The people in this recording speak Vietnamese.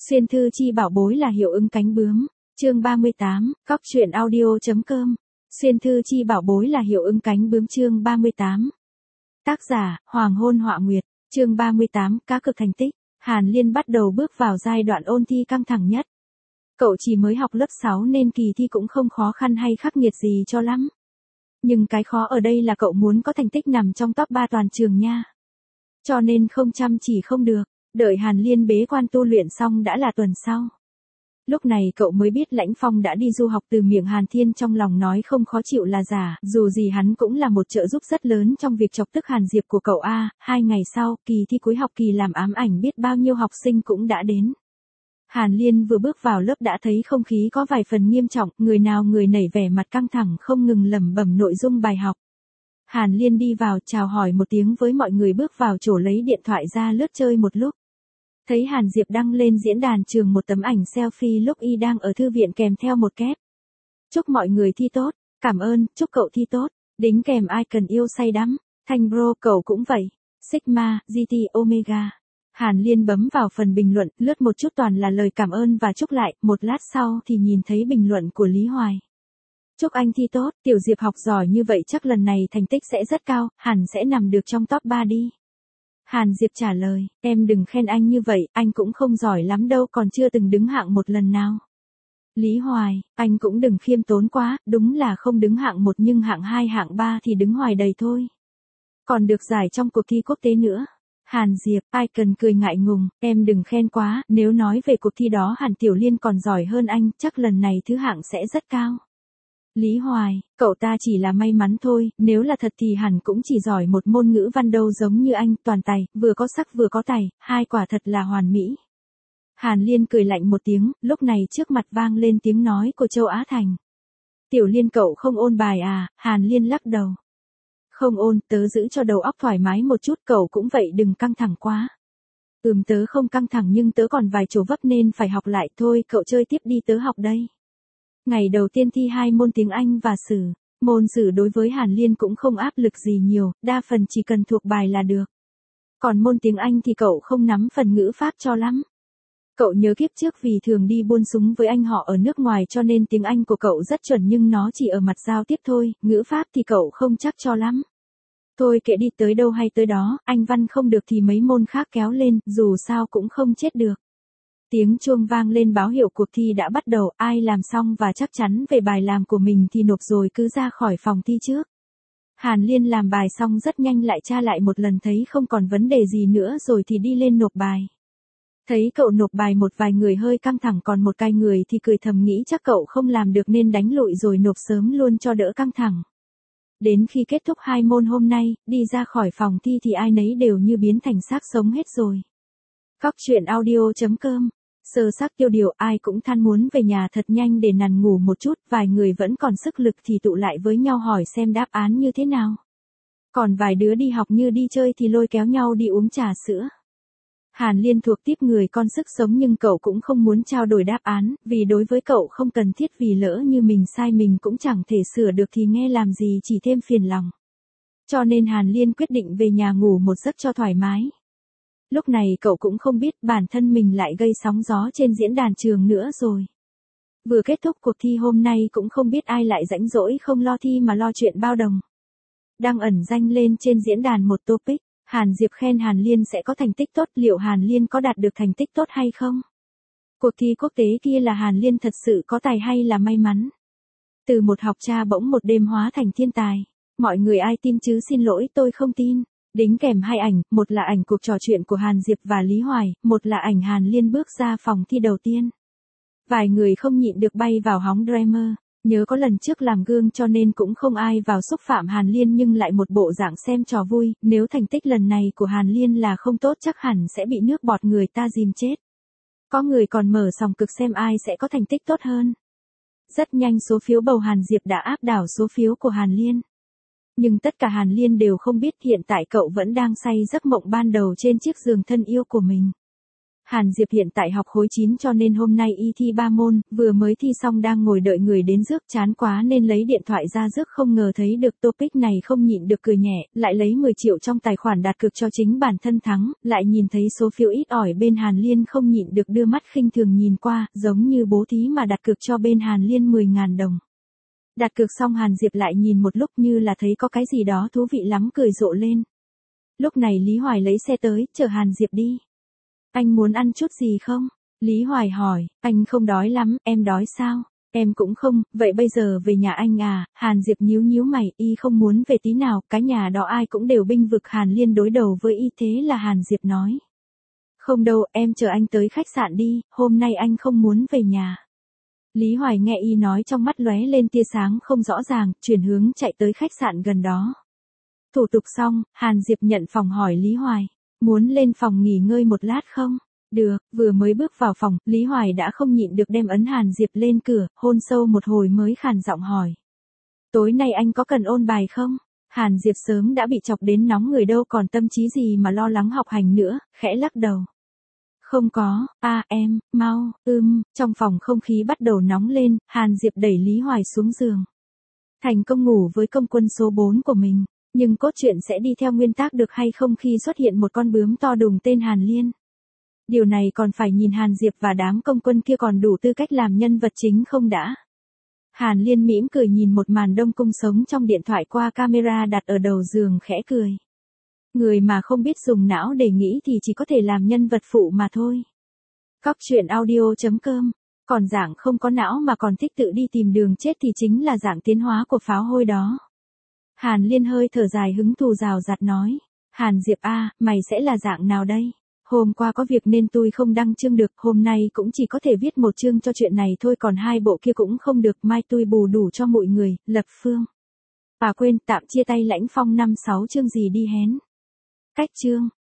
Xuyên thư chi bảo bối là hiệu ứng cánh bướm. Chương 38, Cóc truyện audio.com. Xuyên thư chi bảo bối là hiệu ứng cánh bướm chương 38. Tác giả, Hoàng hôn họa nguyệt. Chương 38, cá cược thành tích. Hàn Liên bắt đầu bước vào giai đoạn ôn thi căng thẳng nhất. Cậu chỉ mới học lớp 6 nên kỳ thi cũng không khó khăn hay khắc nghiệt gì cho lắm. Nhưng cái khó ở đây là cậu muốn có thành tích nằm trong top 3 toàn trường nha. Cho nên không chăm chỉ không được. Đợi Hàn Liên bế quan tu luyện xong đã là tuần sau. Lúc này cậu mới biết Lãnh Phong đã đi du học, từ miệng Hàn Thiên trong lòng nói không khó chịu là giả, dù gì hắn cũng là một trợ giúp rất lớn trong việc chọc tức Hàn Diệp của cậu a. 2 ngày sau, kỳ thi cuối học kỳ làm ám ảnh biết bao nhiêu học sinh cũng đã đến. Hàn Liên vừa bước vào lớp đã thấy không khí có vài phần nghiêm trọng, người nào người nấy vẻ mặt căng thẳng không ngừng lẩm bẩm nội dung bài học. Hàn Liên đi vào chào hỏi một tiếng với mọi người bước vào chỗ lấy điện thoại ra lướt chơi một lúc. Thấy Hàn Diệp đăng lên diễn đàn trường một tấm ảnh selfie lúc y đang ở thư viện kèm theo một kép. Chúc mọi người thi tốt, cảm ơn, chúc cậu thi tốt, đính kèm icon yêu say đắm, Thanh bro cậu cũng vậy, Sigma, GT, Omega. Hàn Liên bấm vào phần bình luận, lướt một chút toàn là lời cảm ơn và chúc lại, một lát sau thì nhìn thấy bình luận của Lý Hoài. Chúc anh thi tốt, Tiểu Diệp học giỏi như vậy chắc lần này thành tích sẽ rất cao, hẳn sẽ nằm được trong top 3 đi. Hàn Diệp trả lời, em đừng khen anh như vậy, anh cũng không giỏi lắm đâu, còn chưa từng đứng hạng 1 lần nào. Lý Hoài, anh cũng đừng khiêm tốn quá, đúng là không đứng hạng 1 nhưng hạng 2 hạng 3 thì đứng hoài đầy thôi. Còn được giải trong cuộc thi quốc tế nữa. Hàn Diệp, ai cần cười ngại ngùng, em đừng khen quá, nếu nói về cuộc thi đó Hàn Tiểu Liên còn giỏi hơn anh, chắc lần này thứ hạng sẽ rất cao. Lý Hoài, cậu ta chỉ là may mắn thôi, nếu là thật thì hẳn cũng chỉ giỏi một môn ngữ văn đâu, giống như anh, toàn tài, vừa có sắc vừa có tài, hai quả thật là hoàn mỹ. Hàn Liên cười lạnh một tiếng, lúc này trước mặt vang lên tiếng nói của Châu Á Thành. Tiểu Liên cậu không ôn bài à? Hàn Liên lắc đầu. Không ôn, tớ giữ cho đầu óc thoải mái một chút, cậu cũng vậy đừng căng thẳng quá. Tớ không căng thẳng nhưng tớ còn vài chỗ vấp nên phải học lại thôi, cậu chơi tiếp đi, tớ học đây. Ngày đầu tiên thi 2 môn tiếng Anh và sử. Môn sử đối với Hàn Liên cũng không áp lực gì nhiều, đa phần chỉ cần thuộc bài là được. Còn môn tiếng Anh thì cậu không nắm phần ngữ pháp cho lắm. Cậu nhớ kiếp trước vì thường đi buôn súng với anh họ ở nước ngoài cho nên tiếng Anh của cậu rất chuẩn nhưng nó chỉ ở mặt giao tiếp thôi, ngữ pháp thì cậu không chắc cho lắm. Thôi kệ đi, tới đâu hay tới đó, anh văn không được thì mấy môn khác kéo lên, dù sao cũng không chết được. Tiếng chuông vang lên báo hiệu cuộc thi đã bắt đầu, ai làm xong và chắc chắn về bài làm của mình thì nộp rồi cứ ra khỏi phòng thi trước. Hàn Liên làm bài xong rất nhanh lại tra lại một lần thấy không còn vấn đề gì nữa rồi thì đi lên nộp bài. Thấy cậu nộp bài một vài người hơi căng thẳng, còn một cái người thì cười thầm nghĩ chắc cậu không làm được nên đánh lụi rồi nộp sớm luôn cho đỡ căng thẳng. Đến khi kết thúc 2 môn hôm nay, đi ra khỏi phòng thi thì ai nấy đều như biến thành xác sống hết rồi. Cóc truyện audio.com. Sơ xác tiêu điều, ai cũng than muốn về nhà thật nhanh để nằm ngủ một chút, vài người vẫn còn sức lực thì tụ lại với nhau hỏi xem đáp án như thế nào. Còn vài đứa đi học như đi chơi thì lôi kéo nhau đi uống trà sữa. Hàn Liên thuộc tiếp người con sức sống nhưng cậu cũng không muốn trao đổi đáp án, vì đối với cậu không cần thiết, vì lỡ như mình sai mình cũng chẳng thể sửa được thì nghe làm gì chỉ thêm phiền lòng. Cho nên Hàn Liên quyết định về nhà ngủ một giấc cho thoải mái. Lúc này cậu cũng không biết bản thân mình lại gây sóng gió trên diễn đàn trường nữa rồi. Vừa kết thúc cuộc thi hôm nay cũng không biết ai lại rãnh rỗi không lo thi mà lo chuyện bao đồng. Đang ẩn danh lên trên diễn đàn một topic, Hàn Diệp khen Hàn Liên sẽ có thành tích tốt, liệu Hàn Liên có đạt được thành tích tốt hay không? Cuộc thi quốc tế kia là Hàn Liên thật sự có tài hay là may mắn? Từ một học trò bỗng một đêm hóa thành thiên tài. Mọi người ai tin chứ, xin lỗi tôi không tin. Đính kèm 2 ảnh, một là ảnh cuộc trò chuyện của Hàn Diệp và Lý Hoài, một là ảnh Hàn Liên bước ra phòng thi đầu tiên. Vài người không nhịn được bay vào hóng drama, nhớ có lần trước làm gương cho nên cũng không ai vào xúc phạm Hàn Liên nhưng lại một bộ dạng xem trò vui, nếu thành tích lần này của Hàn Liên là không tốt chắc hẳn sẽ bị nước bọt người ta dìm chết. Có người còn mở sòng cực xem ai sẽ có thành tích tốt hơn. Rất nhanh số phiếu bầu Hàn Diệp đã áp đảo số phiếu của Hàn Liên. Nhưng tất cả Hàn Liên đều không biết hiện tại cậu vẫn đang say giấc mộng ban đầu trên chiếc giường thân yêu của mình. Hàn Diệp hiện tại học khối 9 cho nên hôm nay y thi 3 môn, vừa mới thi xong đang ngồi đợi người đến rước, chán quá nên lấy điện thoại ra rước, không ngờ thấy được topic này không nhịn được cười nhẹ, lại lấy 10 triệu trong tài khoản đặt cược cho chính bản thân thắng, lại nhìn thấy số phiếu ít ỏi bên Hàn Liên không nhịn được đưa mắt khinh thường nhìn qua, giống như bố thí mà đặt cược cho bên Hàn Liên 10.000 đồng. Đặt cược xong Hàn Diệp lại nhìn một lúc như là thấy có cái gì đó thú vị lắm, cười rộ lên. Lúc này Lý Hoài lấy xe tới, chở Hàn Diệp đi. Anh muốn ăn chút gì không? Lý Hoài hỏi, anh không đói lắm, em đói sao? Em cũng không, vậy bây giờ về nhà anh à? Hàn Diệp nhíu nhíu mày, y không muốn về tí nào, cái nhà đó ai cũng đều bênh vực Hàn Liên đối đầu với y, thế là Hàn Diệp nói. Không đâu, em chờ anh tới khách sạn đi, hôm nay anh không muốn về nhà. Lý Hoài nghe y nói trong mắt lóe lên tia sáng không rõ ràng, chuyển hướng chạy tới khách sạn gần đó. Thủ tục xong, Hàn Diệp nhận phòng hỏi Lý Hoài, muốn lên phòng nghỉ ngơi một lát không? Được, vừa mới bước vào phòng, Lý Hoài đã không nhịn được đem ấn Hàn Diệp lên cửa, hôn sâu một hồi mới khàn giọng hỏi. Tối nay anh có cần ôn bài không? Hàn Diệp sớm đã bị chọc đến nóng người đâu còn tâm trí gì mà lo lắng học hành nữa, khẽ lắc đầu. Không có, em, mau, trong phòng không khí bắt đầu nóng lên, Hàn Diệp đẩy Lý Hoài xuống giường. Thành công ngủ với công quân số 4 của mình, nhưng cốt truyện sẽ đi theo nguyên tắc được hay không khi xuất hiện một con bướm to đùng tên Hàn Liên. Điều này còn phải nhìn Hàn Diệp và đám công quân kia còn đủ tư cách làm nhân vật chính không đã. Hàn Liên mỉm cười nhìn một màn đông cung sống trong điện thoại qua camera đặt ở đầu giường khẽ cười. Người mà không biết dùng não để nghĩ thì chỉ có thể làm nhân vật phụ mà thôi. Cóc truyện audio.com. Còn dạng không có não mà còn thích tự đi tìm đường chết thì chính là dạng tiến hóa của pháo hôi đó. Hàn Liên hơi thở dài hứng thù rào rạt nói. Hàn Diệp mày sẽ là dạng nào đây? Hôm qua có việc nên tôi không đăng chương được, hôm nay cũng chỉ có thể viết một chương cho chuyện này thôi, còn 2 bộ kia cũng không được, mai tôi bù đủ cho mọi người, Lập Phương. Quên, tạm chia tay Lãnh Phong 5-6 chương gì đi hén. Cách chương.